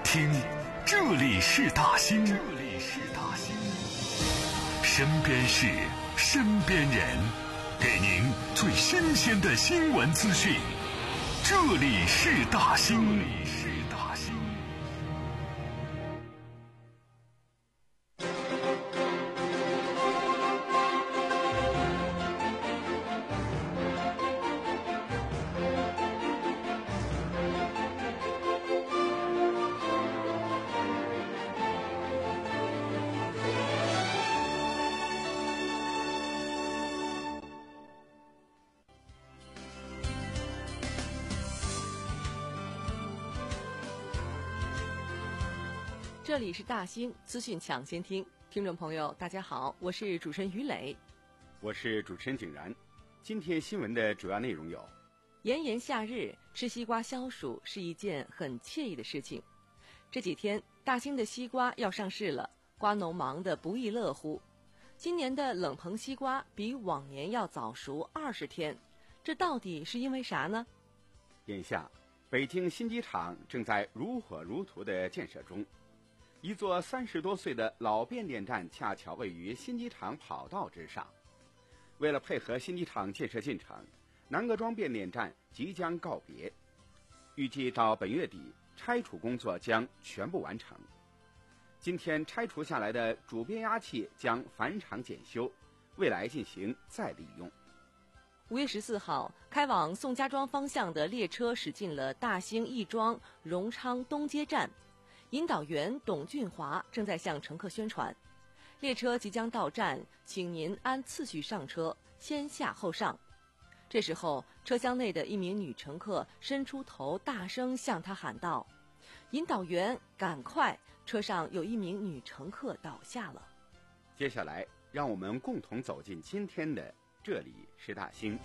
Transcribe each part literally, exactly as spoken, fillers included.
听，这里是大兴，这里是大兴，身边事，身边人，给您最新鲜的新闻资讯。这里是大兴，这里是大兴。 这里是大兴资讯抢先听，听众朋友大家好，我是主持人于磊， 我是主持人景然。今天新闻的主要内容有： 炎炎夏日，吃西瓜消暑是一件很惬意的事情。这几天大兴的西瓜要上市了，瓜农忙得不亦乐乎。今年的冷棚西瓜比往年要早熟二十天，这到底是因为啥呢？ 眼下北京新机场正在如火如荼的建设中，一座三十多岁的老变电站恰巧位于新机场跑道之上。为了配合新机场建设进程，南各庄变电站即将告别，预计到本月底拆除工作将全部完成。今天拆除下来的主变压器将返厂检修，未来进行再利用。 五月十四号，开往宋家庄方向的列车驶进了大兴亦庄荣昌东街站，引导员董俊华正在向乘客宣传，列车即将到站，请您按次序上车，先下后上。这时候，车厢内的一名女乘客伸出头，大声向他喊道：“引导员，赶快！车上有一名女乘客倒下了。” 接下来，让我们共同走进今天的这里是大兴。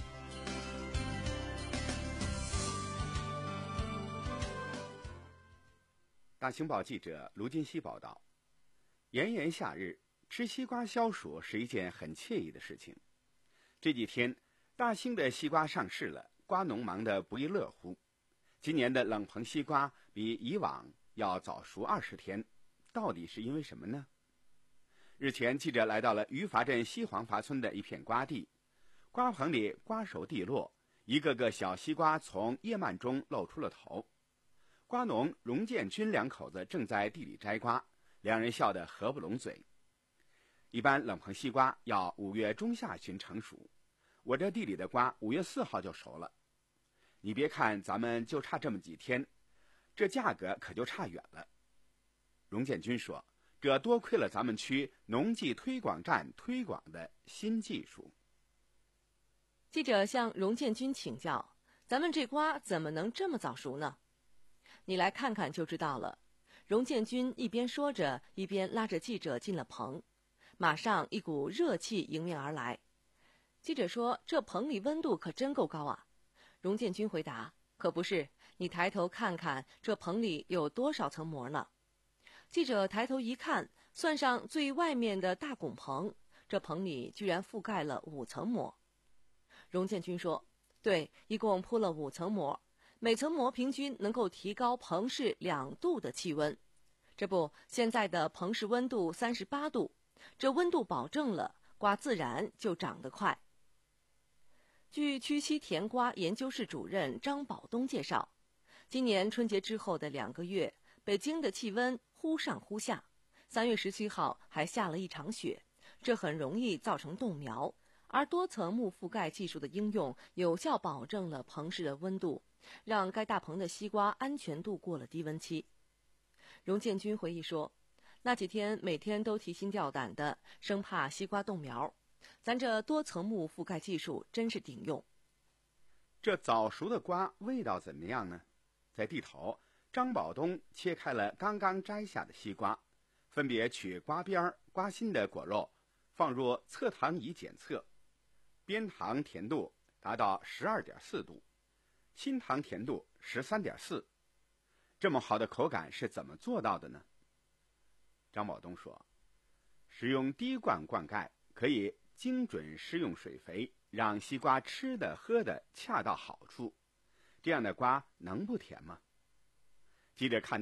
大兴报记者卢金熙报道：炎炎夏日，吃西瓜消暑是一件很惬意的事情。这几天，大兴的西瓜上市了，瓜农忙得不亦乐乎。今年的冷棚西瓜比以往要早熟二十天，到底是因为什么呢？日前，记者来到了余华镇西黄筏村的一片瓜地，瓜棚里瓜熟蒂落，一个个小西瓜从叶蔓中露出了头。瓜农荣建军两口子正在地里摘瓜，两人笑得合不拢嘴。一般冷棚西瓜要五月中下旬成熟，我这地里的瓜五月四号就熟了。你别看咱们就差这么几天，这价格可就差远了。荣建军说，这多亏了咱们区农技推广站推广的新技术。 记者向荣建军请教，咱们这瓜怎么能这么早熟呢？你来看看就知道了。荣建军一边说着，一边拉着记者进了棚。马上一股热气迎面而来。记者说，这棚里温度可真够高啊。荣建军回答，可不是，你抬头看看这棚里有多少层膜呢？记者抬头一看，算上最外面的大拱棚，这棚里居然覆盖了五层膜。荣建军说，对，一共铺了五层膜，每层膜平均能够提高棚室两度的气温。这不，现在的棚室温度三十八度，这温度保证了，瓜自然就长得快。据区西甜瓜研究室主任张宝东介绍，今年春节之后的两个月，北京的气温忽上忽下，三月十七号还下了一场雪，这很容易造成冻苗。而多层幕覆盖技术的应用，有效保证了棚室的温度，让该大棚的西瓜安全度过了低温期。荣建军回忆说，那几天每天都提心吊胆的，生怕西瓜冻苗。咱这多层幕覆盖技术真是顶用。 这早熟的瓜味道怎么样呢？在地头，张宝东切开了刚刚摘下的西瓜，分别取瓜边、瓜心的果肉，放入测糖仪检测。边糖甜度达到 十二点四 度，心糖甜度 十三点四。这么好的口感是怎么做到的呢？张宝东说，使用滴灌灌溉可以精准施用水肥，让西瓜吃的喝的恰到好处，这样的瓜能不甜吗？记者看到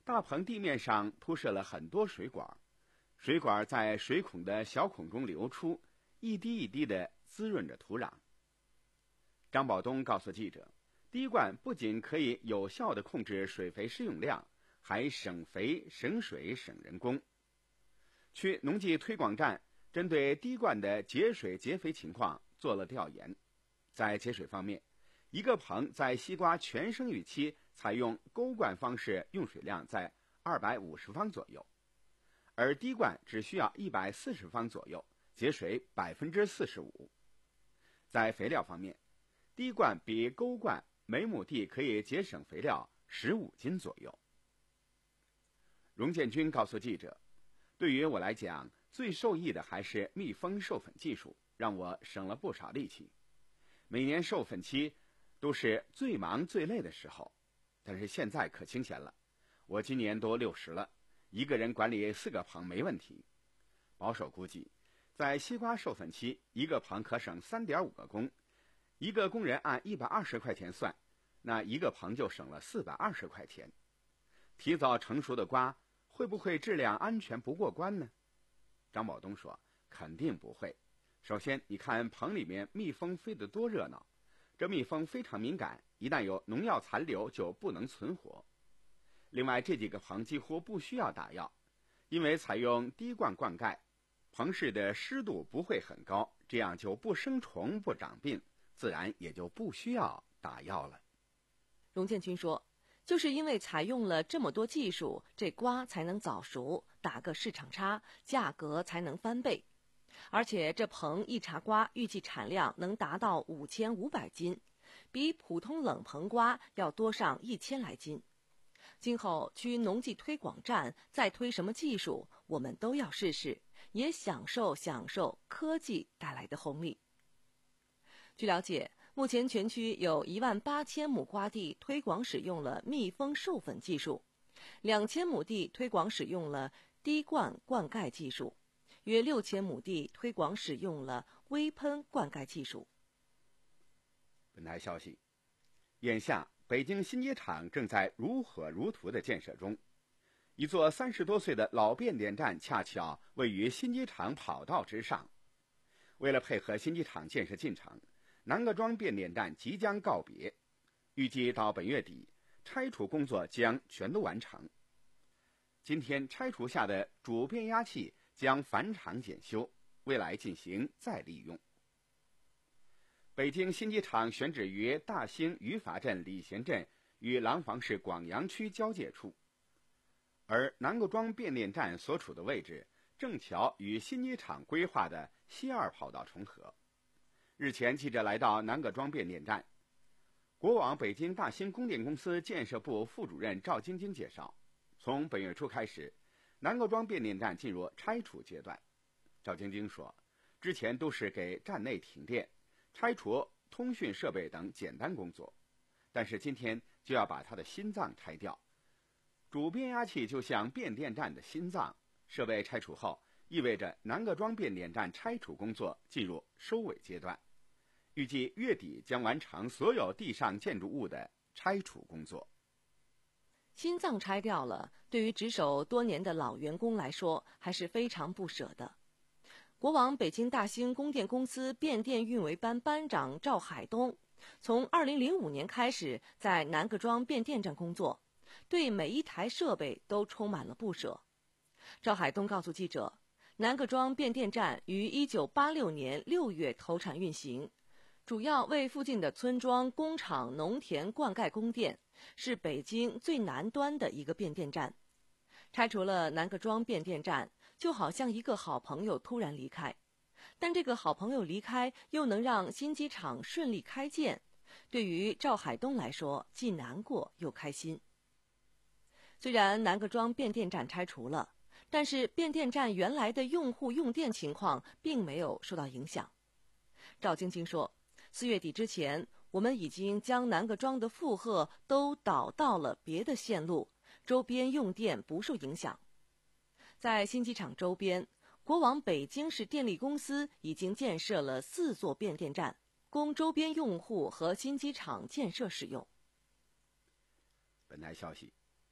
大棚地面上铺设了很多水管，水管在水孔的小孔中流出，一滴一滴地滋润着土壤。张保东告诉记者，滴灌不仅可以有效地控制水肥施用量，还省肥、省水、省人工。区农技推广站针对滴灌的节水节肥情况做了调研。在节水方面，一个棚在西瓜全生育期采用钩灌方式，用水量在二百五十方左右，而滴灌只需要一百四十方左右，节水百分之四十五。在肥料方面，滴灌比钩灌每亩地可以节省肥料十五斤左右。荣建军告诉记者，对于我来讲，最受益的还是蜜蜂授粉技术，让我省了不少力气。每年授粉期都是最忙最累的时候，但是现在可清闲了。我今年都六十了，一个人管理四个棚没问题。保守估计，在西瓜授粉期，一个棚可省 三点五 个工，一个工人按一百二十块钱算，那一个棚就省了四百二十块钱。提早成熟的瓜会不会质量安全不过关呢？张保东说，肯定不会。首先，你看棚里面蜜蜂飞得多热闹，这蜜蜂非常敏感，一旦有农药残留就不能存活。另外，这几个棚几乎不需要打药，因为采用滴灌灌溉，棚室的湿度不会很高，这样就不生虫不长病，自然也就不需要打药了。 荣建军说，就是因为采用了这么多技术，这瓜才能早熟，打个市场差，价格才能翻倍。而且这棚一茬瓜预计产量能达到五千五百斤，比普通冷棚瓜要多上一千来斤。今后区农技推广站再推什么技术，我们都要试试，也享受享受科技带来的红利。据了解，目前全区有一万八千亩瓜地推广使用了蜜蜂授粉技术，两千亩地推广使用了滴灌灌溉技术，约六千亩地推广使用了微喷灌溉技术。 本台消息，眼下北京新街场正在如火如荼的建设中，一座三十多岁的老变电站恰巧位于新街场跑道之上。为了配合新机场建设进程，南各庄变电站即将告别，预计到本月底，拆除工作将全都完成。今天拆除下的主变压器将返厂检修，未来进行再利用。北京新机场选址于大兴余法镇礼贤镇与廊坊市广阳区交界处，而南各庄变电站所处的位置正巧与新机场规划的西二跑道重合。日前，记者来到南各庄变电站，国网北京大兴供电公司建设部副主任赵晶晶介绍，从本月初开始，南各庄变电站进入拆除阶段。赵晶晶说，之前都是给站内停电、拆除通讯设备等简单工作，但是今天就要把它的心脏拆掉。主变压器就像变电站的心脏，设备拆除后，意味着南各庄变电站拆除工作进入收尾阶段，预计月底将完成所有地上建筑物的拆除工作。 心脏拆掉了，对于值守多年的老员工来说还是非常不舍的。国网北京大兴供电公司变电运维班班长赵海东，从二零零五年开始在南各庄变电站工作，对每一台设备都充满了不舍。赵海东告诉记者，南各庄变电站于一九八六年六月投产运行，主要为附近的村庄、工厂、农田灌溉供电，是北京最南端的一个变电站。拆除了南各庄变电站，就好像一个好朋友突然离开，但这个好朋友离开又能让新机场顺利开建，对于赵海东来说既难过又开心。虽然南各庄变电站拆除了，但是变电站原来的用户用电情况并没有受到影响。赵晶晶说，四月底之前，我们已经将南各庄的负荷都导到了别的线路，周边用电不受影响。在新机场周边，国网北京市电力公司已经建设了四座变电站，供周边用户和新机场建设使用。 本台消息，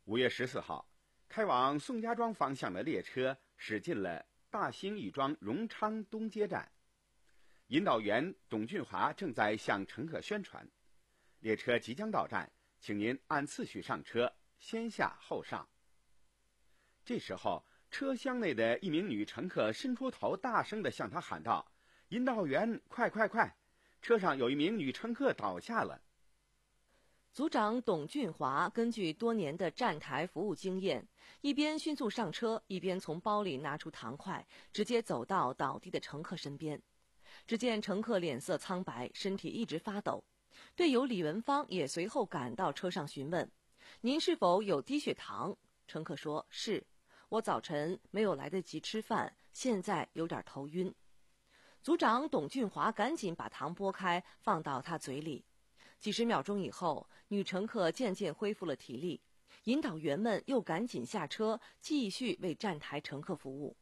五月十四号，开往宋家庄方向的列车驶进了大兴亦庄荣昌东街站。引导员董俊华正在向乘客宣传，列车即将到站，请您按次序上车，先下后上。这时候，车厢内的一名女乘客伸出头，大声地向他喊道：“引导员，快快快！车上有一名女乘客倒下了。” 组长董俊华根据多年的站台服务经验，一边迅速上车，一边从包里拿出糖块，直接走到倒地的乘客身边。只见乘客脸色苍白，身体一直发抖。队友李文芳也随后赶到车上询问：“您是否有低血糖？”乘客说：“是，我早晨没有来得及吃饭，现在有点头晕。”组长董俊华赶紧把糖拨开，放到他嘴里。几十秒钟以后，女乘客渐渐恢复了体力，引导员们又赶紧下车，继续为站台乘客服务。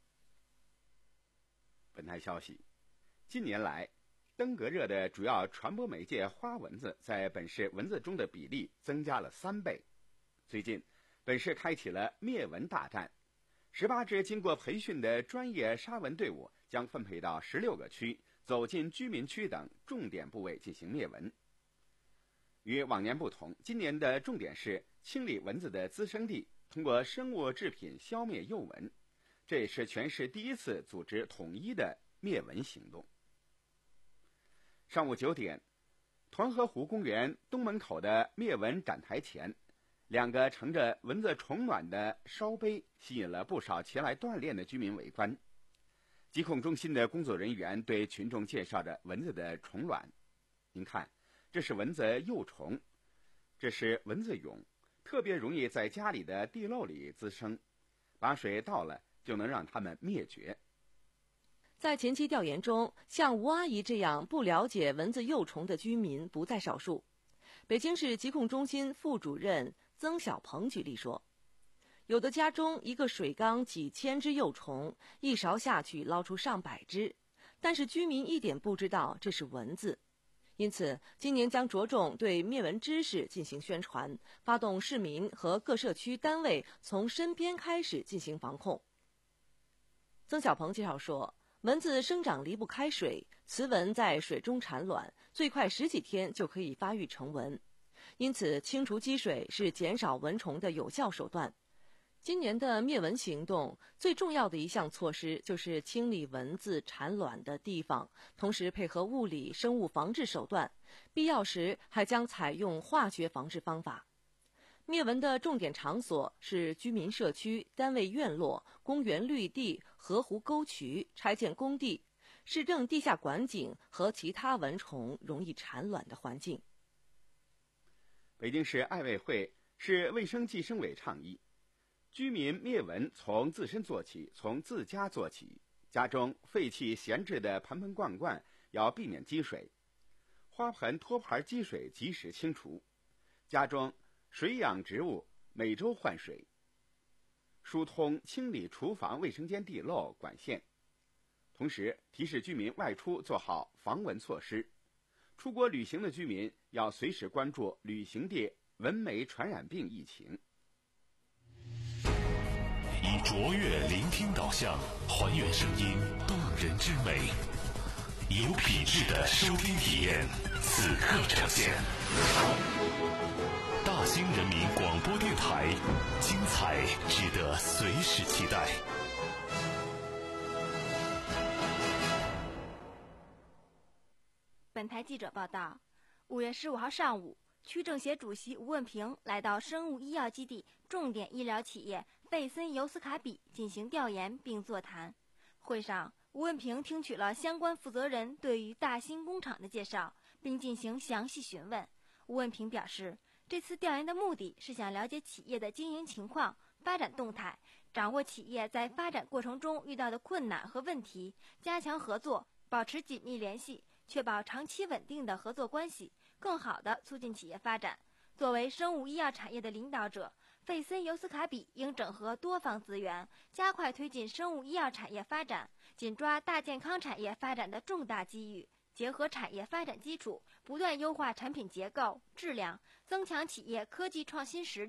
本台消息，近年来，登革热的主要传播媒介花蚊子在本市蚊子中的比例增加了三倍。最近，本市开启了灭蚊大战，十八支经过培训的专业杀蚊队伍将分配到十六个区，走进居民区等重点部位进行灭蚊。与往年不同，今年的重点是清理蚊子的滋生地，通过生物制品消灭幼蚊。这也是全市第一次组织统一的灭蚊行动。上午九点，团河湖公园东门口的灭蚊展台前，两个盛着蚊子虫卵的烧杯吸引了不少前来锻炼的居民围观。疾控中心的工作人员对群众介绍着蚊子的虫卵。您看，这是蚊子幼虫，这是蚊子蛹，特别容易在家里的地漏里滋生，把水倒了就能让它们灭绝。 在前期调研中，像吴阿姨这样不了解蚊子幼虫的居民不在少数。北京市疾控中心副主任曾小鹏举例说，有的家中一个水缸几千只幼虫，一勺下去捞出上百只，但是居民一点不知道这是蚊子。因此，今年将着重对灭蚊知识进行宣传，发动市民和各社区单位从身边开始进行防控。曾小鹏介绍说，蚊子生长离不开水，雌蚊在水中产卵，最快十几天就可以发育成蚊。因此，清除积水是减少蚊虫的有效手段。今年的灭蚊行动最重要的一项措施就是清理蚊子产卵的地方，同时配合物理生物防治手段，必要时还将采用化学防治方法。灭蚊的重点场所是居民社区、单位院落、公园绿地、河湖沟渠、拆建工地、市政地下管井和其他蚊虫容易产卵的环境。 北京市爱卫会、市卫生计生委倡议，居民灭蚊从自身做起，从自家做起。家中废弃闲置的盆盆罐罐要避免积水，花盆托盘积水及时清除。家中水养植物每周换水，疏通清理厨房卫生间地漏管线。同时提示居民外出做好防蚊措施。出国旅行的居民要随时关注旅行地蚊媒传染病疫情。 以卓越聆听导向，还原声音动人之美，有品质的收听体验，此刻呈现。大兴人民广播电台，精彩值得随时期待。 本台记者报道，五月十五号上午，区政协主席吴问平来到生物医药基地重点医疗企业费森尤斯卡比进行调研并座谈。会上，吴问平听取了相关负责人对于大兴工厂的介绍，并进行详细询问。吴问平表示，这次调研的目的是想了解企业的经营情况、发展动态，掌握企业在发展过程中遇到的困难和问题，加强合作，保持紧密联系，确保长期稳定的合作关系，更好地促进企业发展。作为生物医药产业的领导者，费森尤斯卡比应整合多方资源，加快推进生物医药产业发展，紧抓大健康产业发展的重大机遇，结合产业发展基础，不断优化产品结构、质量，增强企业科技创新实力，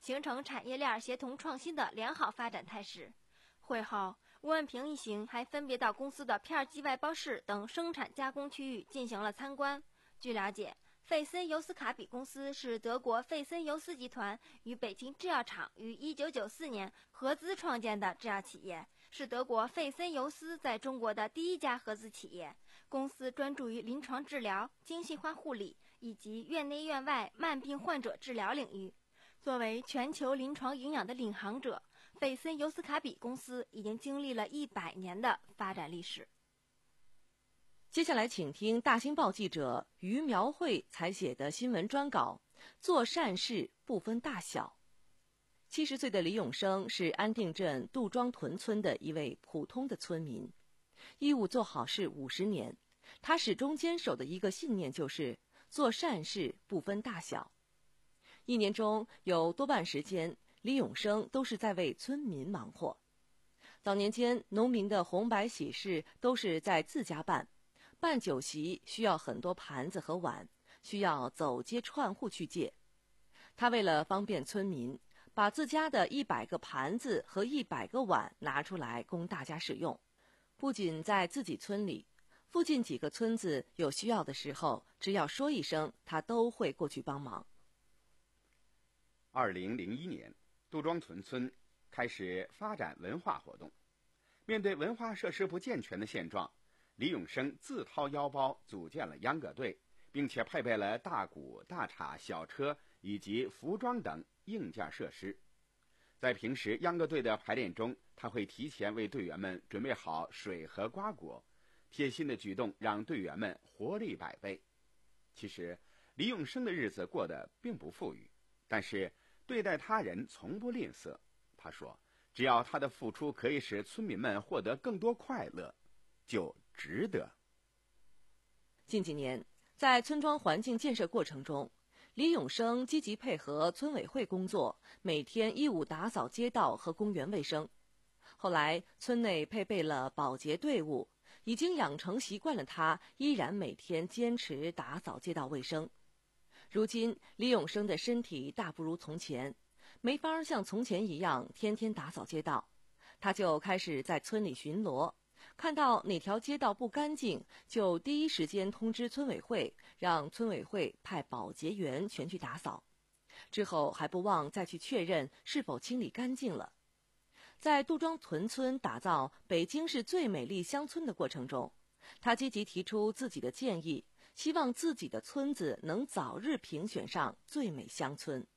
形成产业链协同创新的良好发展态势。会后，吴文平一行还分别到公司的片机外包室等生产加工区域进行了参观。据了解，费森尤斯卡比公司是德国费森尤斯集团与北京制药厂于一九九四年合资创建的制药企业，是德国费森尤斯在中国的第一家合资企业。公司专注于临床治疗、精细化护理以及院内院外慢病患者治疗领域。作为全球临床营养的领航者，费森尤斯卡比公司已经经历了一百年的发展历史。 接下来请听大新报记者于苗慧采写的新闻专稿，做善事不分大小。七十岁的李永生是安定镇杜庄屯村的一位普通的村民，义务做好事五十年，他始终坚守的一个信念就是做善事不分大小。一年中有多半时间，李永生都是在为村民忙活。早年间，农民的红白喜事都是在自家办，办酒席需要很多盘子和碗，需要走街串户去借。他为了方便村民，把自家的一百个盘子和一百个碗拿出来供大家使用。不仅在自己村里，附近几个村子有需要的时候，只要说一声，他都会过去帮忙。 二零零一年，杜庄屯村开始发展文化活动。面对文化设施不健全的现状，李永生自掏腰包组建了秧歌队，并且配备了大鼓、大镲、小车以及服装等硬件设施。在平时秧歌队的排练中，他会提前为队员们准备好水和瓜果，贴心的举动让队员们活力百倍。其实，李永生的日子过得并不富裕，但是对待他人从不吝啬。他说，只要他的付出可以使村民们获得更多快乐，就值得。 近几年，在村庄环境建设过程中，李永生积极配合村委会工作，每天义务打扫街道和公园卫生。后来，村内配备了保洁队伍，已经养成习惯了他依然每天坚持打扫街道卫生。如今，李永生的身体大不如从前，没法像从前一样天天打扫街道，他就开始在村里巡逻，看到哪条街道不干净，就第一时间通知村委会，让村委会派保洁员前去打扫。之后还不忘再去确认是否清理干净了。在杜庄屯村打造北京市最美丽乡村的过程中，他积极提出自己的建议，希望自己的村子能早日评选上最美乡村。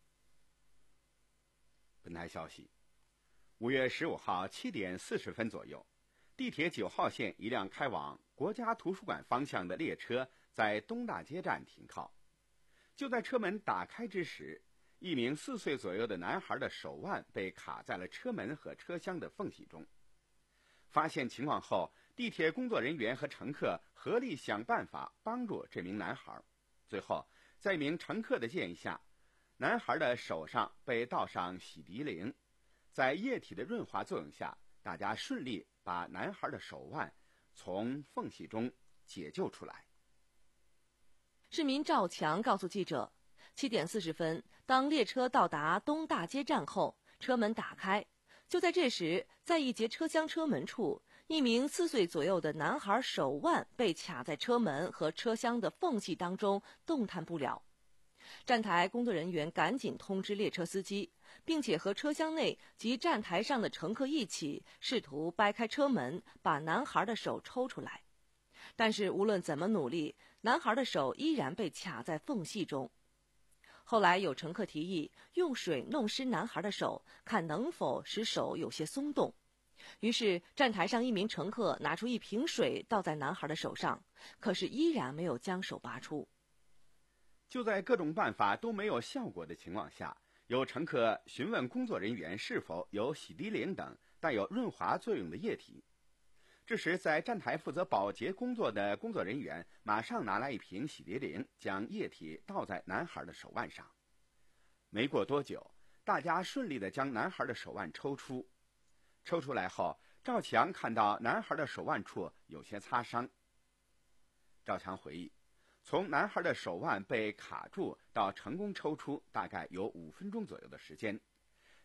本台消息，五月十五号七点四十分左右，地铁九号线一辆开往国家图书馆方向的列车在东大街站停靠。就在车门打开之时，一名四岁左右的男孩的手腕被卡在了车门和车厢的缝隙中。发现情况后，地铁工作人员和乘客合力想办法帮助这名男孩。最后，在一名乘客的建议下，男孩的手上被倒上洗涤灵，在液体的润滑作用下，大家顺利把男孩的手腕从缝隙中解救出来。 市民赵强告诉记者，七点四十分，当列车到达东大街站后，车门打开。就在这时，在一节车厢车门处，一名四岁左右的男孩手腕被卡在车门和车厢的缝隙当中，动弹不了。站台工作人员赶紧通知列车司机，并且和车厢内及站台上的乘客一起，试图掰开车门，把男孩的手抽出来。但是无论怎么努力，男孩的手依然被卡在缝隙中。后来有乘客提议用水弄湿男孩的手，看能否使手有些松动。于是站台上一名乘客拿出一瓶水倒在男孩的手上，可是依然没有将手拔出。 就在各种办法都没有效果的情况下，有乘客询问工作人员是否有洗涤灵等带有润滑作用的液体。这时，在站台负责保洁工作的工作人员马上拿来一瓶洗涤灵，将液体倒在男孩的手腕上。没过多久，大家顺利地将男孩的手腕抽出。抽出来后，赵强看到男孩的手腕处有些擦伤。赵强回忆，从男孩的手腕被卡住到成功抽出，大概有五分钟左右的时间。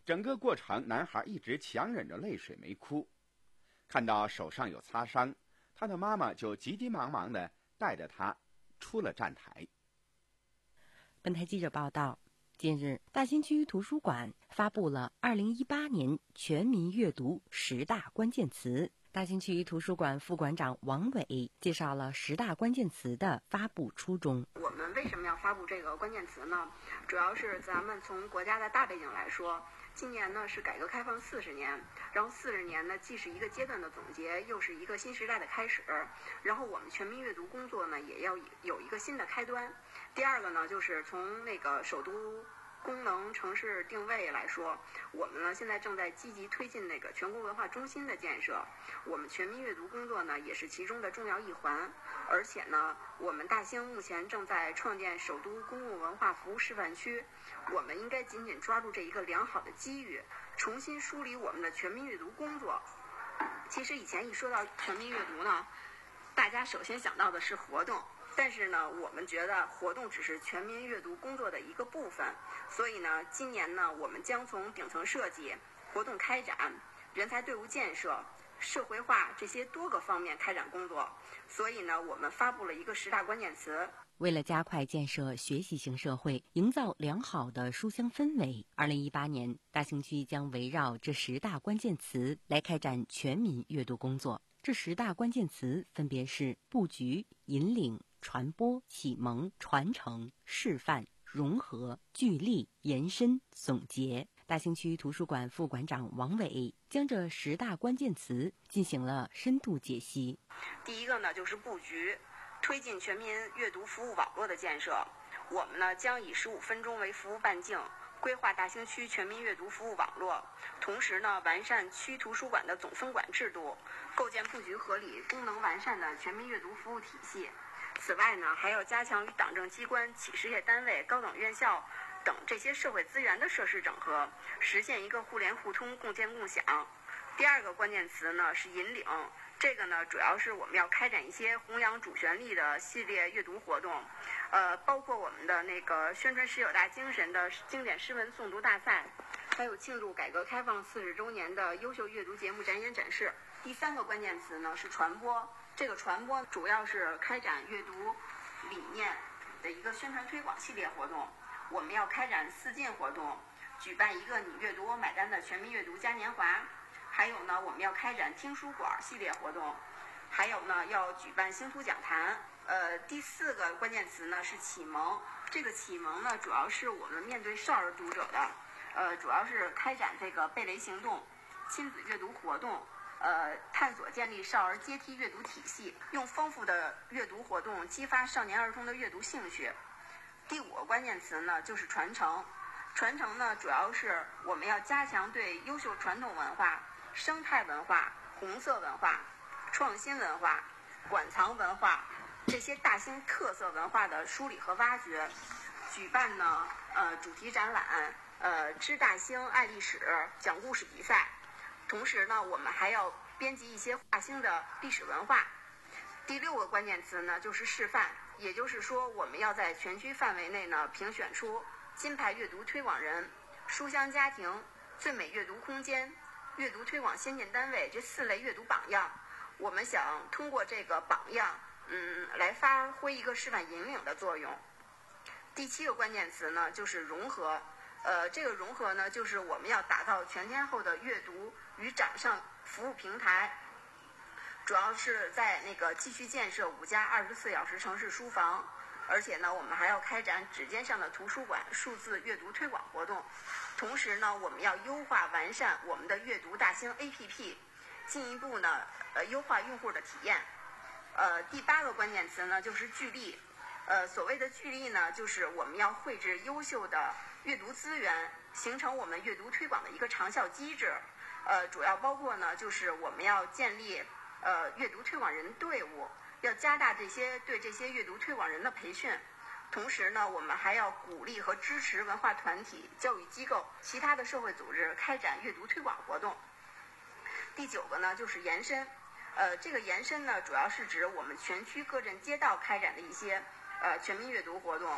整个过程，男孩一直强忍着泪水没哭。看到手上有擦伤，他的妈妈就急急忙忙地带着他出了站台。 本台记者报道，近日，大兴区图书馆发布了二零一八年全民阅读十大关键词。大兴区图书馆副馆长王伟介绍了十大关键词的发布初衷。 我们为什么要发布这个关键词呢？主要是咱们从国家的大背景来说，今年呢是改革开放四十年，然后四十年呢既是一个阶段的总结，又是一个新时代的开始。然后我们全民阅读工作呢也要有一个新的开端。第二个呢，就是从那个首都功能城市定位来说，我们呢现在正在积极推进那个全国文化中心的建设，我们全民阅读工作呢也是其中的重要一环。而且呢，我们大兴目前正在创建首都公共文化服务示范区，我们应该紧紧抓住这一个良好的机遇，重新梳理我们的全民阅读工作。其实以前一说到全民阅读呢，大家首先想到的是活动，但是呢，我们觉得活动只是全民阅读工作的一个部分。所以呢，今年呢，我们将从顶层设计、活动开展、人才队伍建设、社会化这些多个方面开展工作。所以呢，我们发布了一个十大关键词。 为了加快建设学习型社会，营造良好的书香氛围，二零一八年大兴区将围绕这十大关键词来开展全民阅读工作。这十大关键词分别是布局、引领、传播、启蒙、传承、示范、融合、聚力、延伸、总结。大兴区图书馆副馆长王伟将这十大关键词进行了深度解析。 第一个呢，就是布局，推进全民阅读服务网络的建设。我们呢将以十五分钟为服务半径，规划大兴区全民阅读服务网络，同时呢完善区图书馆的总分管制度，构建布局合理、功能完善的全民阅读服务体系。此外呢，还要加强与党政机关、企事业单位、高等院校等这些社会资源的设施整合，实现一个互联互通、共建共享。第二个关键词呢是引领，这个呢主要是我们要开展一些弘扬主旋律的系列阅读活动，呃，包括我们的那个宣传十九大精神的经典诗文诵读大赛，还有庆祝改革开放四十周年的优秀阅读节目展演展示。第三个关键词呢是传播，这个传播主要是开展阅读理念的一个宣传推广系列活动。我们要开展四进活动，举办一个你阅读我买单的全民阅读嘉年华。还有呢，我们要开展听书馆系列活动，还有呢要举办星图讲坛。呃，第四个关键词呢是启蒙，这个启蒙呢主要是我们面对少儿读者的，呃，主要是开展这个贝雷行动、亲子阅读活动，呃，探索建立少儿阶梯阅读体系，用丰富的阅读活动激发少年儿童的阅读兴趣。第五个关键词呢就是传承，传承呢主要是我们要加强对优秀传统文化、生态文化、红色文化、创新文化、馆藏文化这些大兴特色文化的梳理和挖掘，举办呢呃主题展览、呃知大兴爱历史、讲故事比赛。同时呢，我们还要编辑一些大兴的历史文化。第六个关键词呢就是示范，也就是说我们要在全区范围内呢评选出金牌阅读推广人、书香家庭、最美阅读空间、阅读推广先进单位这四类阅读榜样。我们想通过这个榜样嗯，来发挥一个示范引领的作用。第七个关键词呢就是融合，呃，这个融合呢就是我们要打造全天候的阅读与掌上服务平台，主要是在那个继续建设五家二十四小时城市书房，而且呢我们还要开展指尖上的图书馆数字阅读推广活动。同时呢，我们要优化完善我们的阅读大兴 A P P， 进一步呢呃优化用户的体验。呃，第八个关键词呢就是聚力，呃，所谓的聚力呢，就是我们要绘制优秀的阅读资源，形成我们阅读推广的一个长效机制。呃，主要包括呢，就是我们要建立呃阅读推广人队伍，要加大这些对这些阅读推广人的培训。同时呢，我们还要鼓励和支持文化团体、教育机构、其他的社会组织开展阅读推广活动。第九个呢，就是延伸。呃，这个延伸呢，主要是指我们全区各镇街道开展的一些呃全民阅读活动。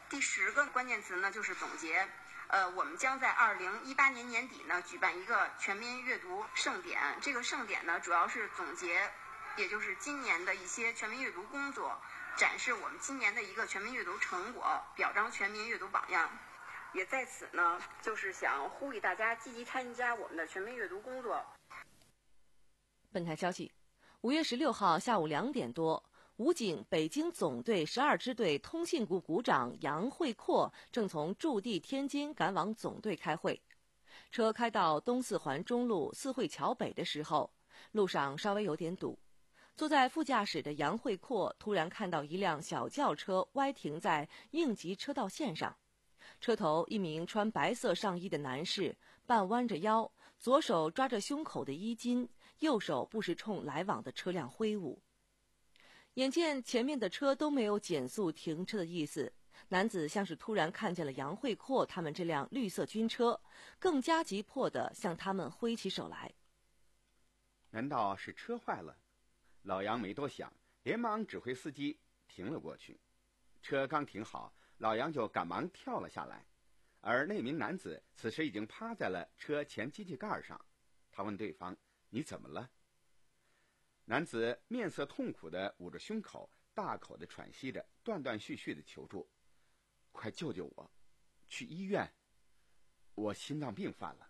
第十个关键词呢就是总结。呃，我们将在二零一八年年底呢举办一个全民阅读盛典。这个盛典呢主要是总结，也就是今年的一些全民阅读工作，展示我们今年的一个全民阅读成果，表彰全民阅读榜样。也在此呢，就是想呼吁大家积极参加我们的全民阅读工作。 本台消息，五月十六号下午两点多。武警北京总队十二支队通信股股长杨会阔正从驻地天津赶往总队开会，车开到东四环中路四惠桥北的时候，路上稍微有点堵。坐在副驾驶的杨会阔突然看到一辆小轿车歪停在应急车道线上，车头一名穿白色上衣的男士半弯着腰，左手抓着胸口的衣襟，右手不时冲来往的车辆挥舞。眼见前面的车都没有减速停车的意思，男子像是突然看见了杨会阔他们这辆绿色军车，更加急迫地向他们挥起手来。 难道是车坏了？老杨没多想，连忙指挥司机停了过去。车刚停好，老杨就赶忙跳了下来，而那名男子此时已经趴在了车前机器盖上。他问对方：“你怎么了？”男子面色痛苦地捂着胸口，大口地喘息着，断断续续地求助：“快救救我，去医院，我心脏病犯了。”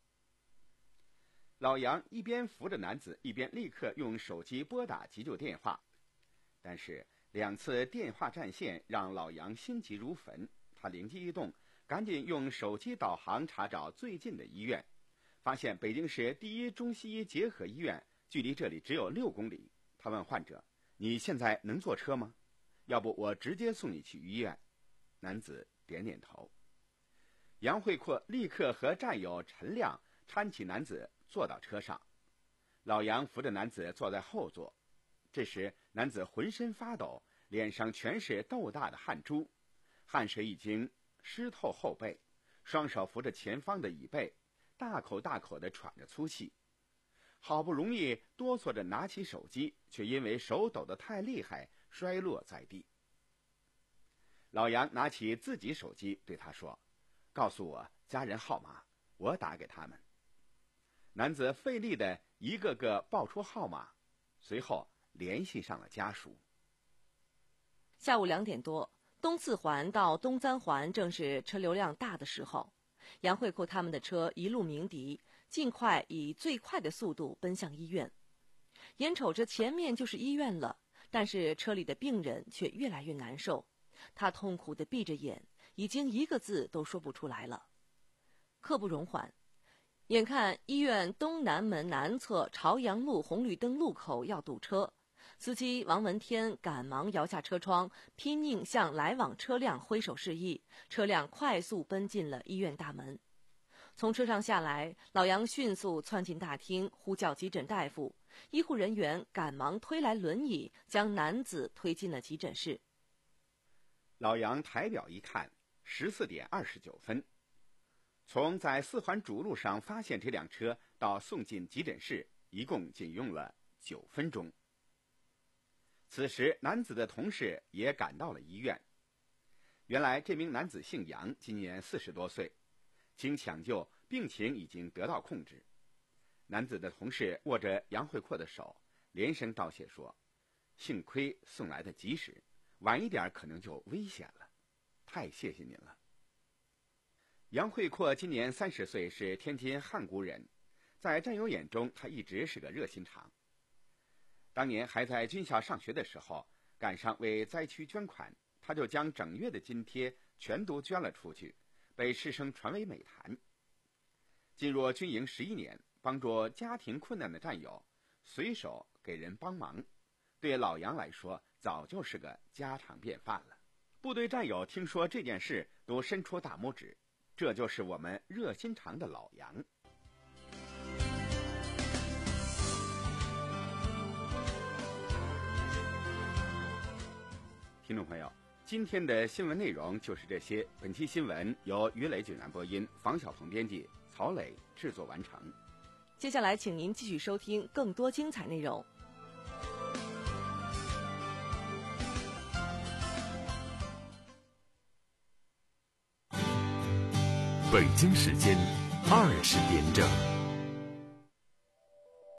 老杨一边扶着男子，一边立刻用手机拨打急救电话。但是两次电话占线让老杨心急如焚，他灵机一动，赶紧用手机导航查找最近的医院，发现北京市第一中西医结合医院距离这里只有六公里。他问患者：“你现在能坐车吗？要不我直接送你去医院。”男子点点头。杨会阔立刻和战友陈亮搀起男子坐到车上，老杨扶着男子坐在后座。这时男子浑身发抖，脸上全是豆大的汗珠，汗水已经湿透后背，双手扶着前方的椅背，大口大口地喘着粗气。好不容易哆嗦着拿起手机，却因为手抖得太厉害，摔落在地。老杨拿起自己手机对他说：“告诉我家人号码，我打给他们。”男子费力地一个个报出号码，随后联系上了家属。 下午两点多，东四环到东三环正是车流量大的时候，杨会阔他们的车一路鸣笛，尽快以最快的速度奔向医院。眼瞅着前面就是医院了，但是车里的病人却越来越难受，他痛苦地闭着眼，已经一个字都说不出来了。刻不容缓，眼看医院东南门南侧朝阳路红绿灯路口要堵车，司机王文天赶忙摇下车窗，拼命向来往车辆挥手示意，车辆快速奔进了医院大门。从车上下来，老杨迅速窜进大厅，呼叫急诊大夫，医护人员赶忙推来轮椅，将男子推进了急诊室。 老杨抬表一看，十四点二十九分。从在四环主路上发现这辆车到送进急诊室，一共仅用了九分钟。此时男子的同事也赶到了医院。原来这名男子姓杨，今年四十多岁，经抢救，病情已经得到控制。男子的同事握着杨会阔的手，连声道谢说：“幸亏送来的及时，晚一点可能就危险了，太谢谢您了。”杨会阔今年三十岁，是天津汉沽人，在战友眼中他一直是个热心肠。当年还在军校上学的时候，赶上为灾区捐款，他就将整月的津贴全都捐了出去，被师生传为美谈。进入军营十一年，帮助家庭困难的战友，随手给人帮忙，对老杨来说早就是个家常便饭了。部队战友听说这件事都伸出大拇指，这就是我们热心肠的老杨。听众朋友，今天的新闻内容就是这些。本期新闻由于磊举南播音，房晓彤编辑，曹磊制作完成。 接下来请您继续收听更多精彩内容。 北京时间二十点整。